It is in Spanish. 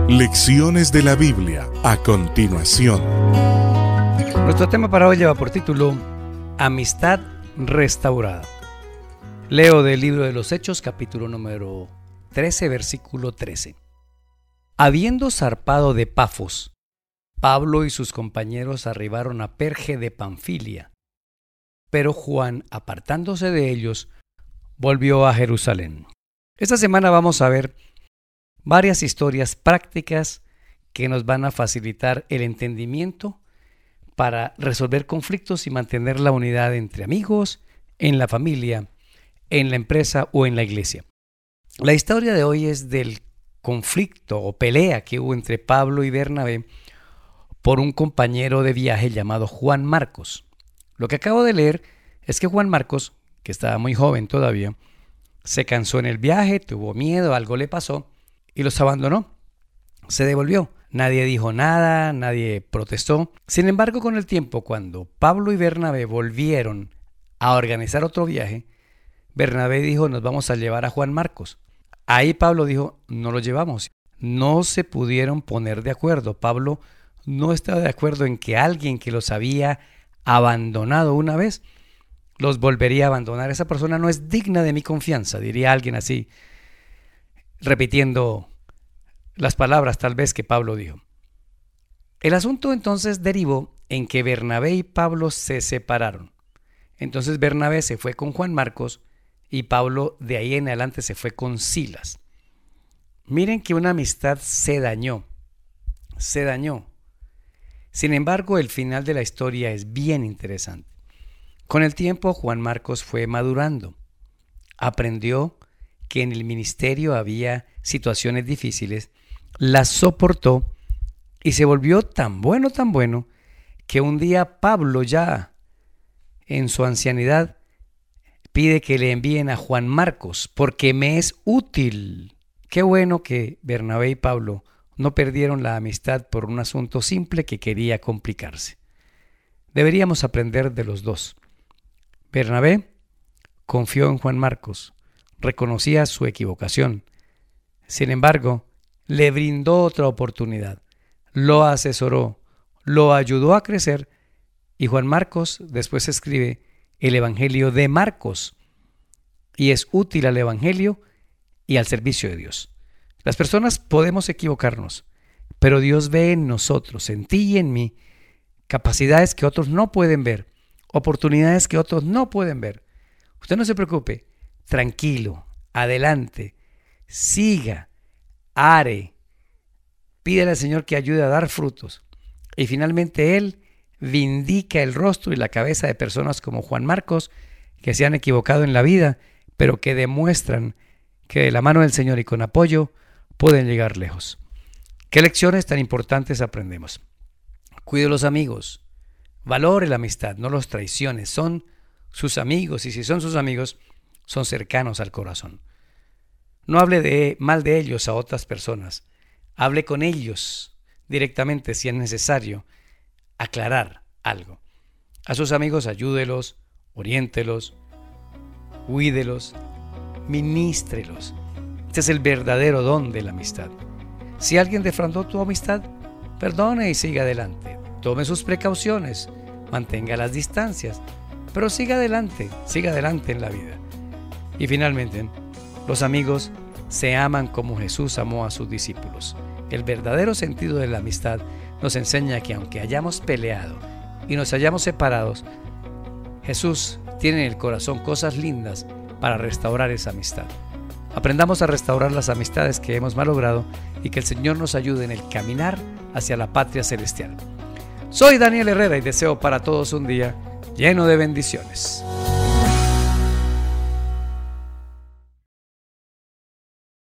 Lecciones de la Biblia a continuación. Nuestro tema para hoy lleva por título Amistad restaurada. Leo del libro de los Hechos, capítulo número 13, versículo 13. Habiendo zarpado de Pafos, Pablo y sus compañeros arribaron a Perge de Panfilia, pero Juan, apartándose de ellos, volvió a Jerusalén. Esta semana vamos a ver varias historias prácticas que nos van a facilitar el entendimiento para resolver conflictos y mantener la unidad entre amigos, en la familia, en la empresa o en la iglesia. La historia de hoy es del conflicto o pelea que hubo entre Pablo y Bernabé por un compañero de viaje llamado Juan Marcos. Lo que acabo de leer es que Juan Marcos, que estaba muy joven todavía, se cansó en el viaje, tuvo miedo, algo le pasó y los abandonó. Se devolvió. Nadie dijo nada, nadie protestó. Sin embargo, con el tiempo, cuando Pablo y Bernabé volvieron a organizar otro viaje, Bernabé dijo, nos vamos a llevar a Juan Marcos. Ahí Pablo dijo, no lo llevamos. No se pudieron poner de acuerdo. Pablo no estaba de acuerdo en que alguien que los había abandonado una vez los volvería a abandonar. Esa persona no es digna de mi confianza, diría alguien así, repitiendo las palabras tal vez que Pablo dijo. El asunto entonces derivó en que Bernabé y Pablo se separaron. Entonces Bernabé se fue con Juan Marcos y Pablo de ahí en adelante se fue con Silas. Miren que una amistad se dañó. Sin embargo, el final de la historia es bien interesante. Con el tiempo, Juan Marcos fue madurando. Aprendió que en el ministerio había situaciones difíciles, las soportó y se volvió tan bueno, que un día Pablo, ya en su ancianidad, pide que le envíen a Juan Marcos porque me es útil. Qué bueno que Bernabé y Pablo no perdieron la amistad por un asunto simple que quería complicarse. Deberíamos aprender de los dos. Bernabé confió en Juan Marcos, reconocía su equivocación. Sin embargo, le brindó otra oportunidad, lo asesoró, lo ayudó a crecer y Juan Marcos después escribe el Evangelio de Marcos y es útil al Evangelio y al servicio de Dios. Las personas podemos equivocarnos, pero Dios ve en nosotros, en ti y en mí, capacidades que otros no pueden ver, oportunidades que otros no pueden ver. Usted no se preocupe, tranquilo, adelante, siga, are, pídele al Señor que ayude a dar frutos. Y finalmente Él vindica el rostro y la cabeza de personas como Juan Marcos, que se han equivocado en la vida, pero que demuestran que de la mano del Señor y con apoyo pueden llegar lejos. ¿Qué lecciones tan importantes aprendemos? Cuide los amigos, valore la amistad, no los traicione, son sus amigos y si son sus amigos, son cercanos al corazón. No hable mal de ellos a otras personas, hable con ellos directamente si es necesario aclarar algo. A sus amigos ayúdelos, oriéntelos, cuídelos, ministrelos. Este es el verdadero don de la amistad. Si alguien defraudó tu amistad, perdone y siga adelante. Tome sus precauciones, mantenga las distancias, pero siga adelante en la vida. Y finalmente, los amigos se aman como Jesús amó a sus discípulos. El verdadero sentido de la amistad nos enseña que aunque hayamos peleado y nos hayamos separados, Jesús tiene en el corazón cosas lindas para restaurar esa amistad. Aprendamos a restaurar las amistades que hemos malogrado y que el Señor nos ayude en el caminar hacia la patria celestial. Soy Daniel Herrera y deseo para todos un día lleno de bendiciones.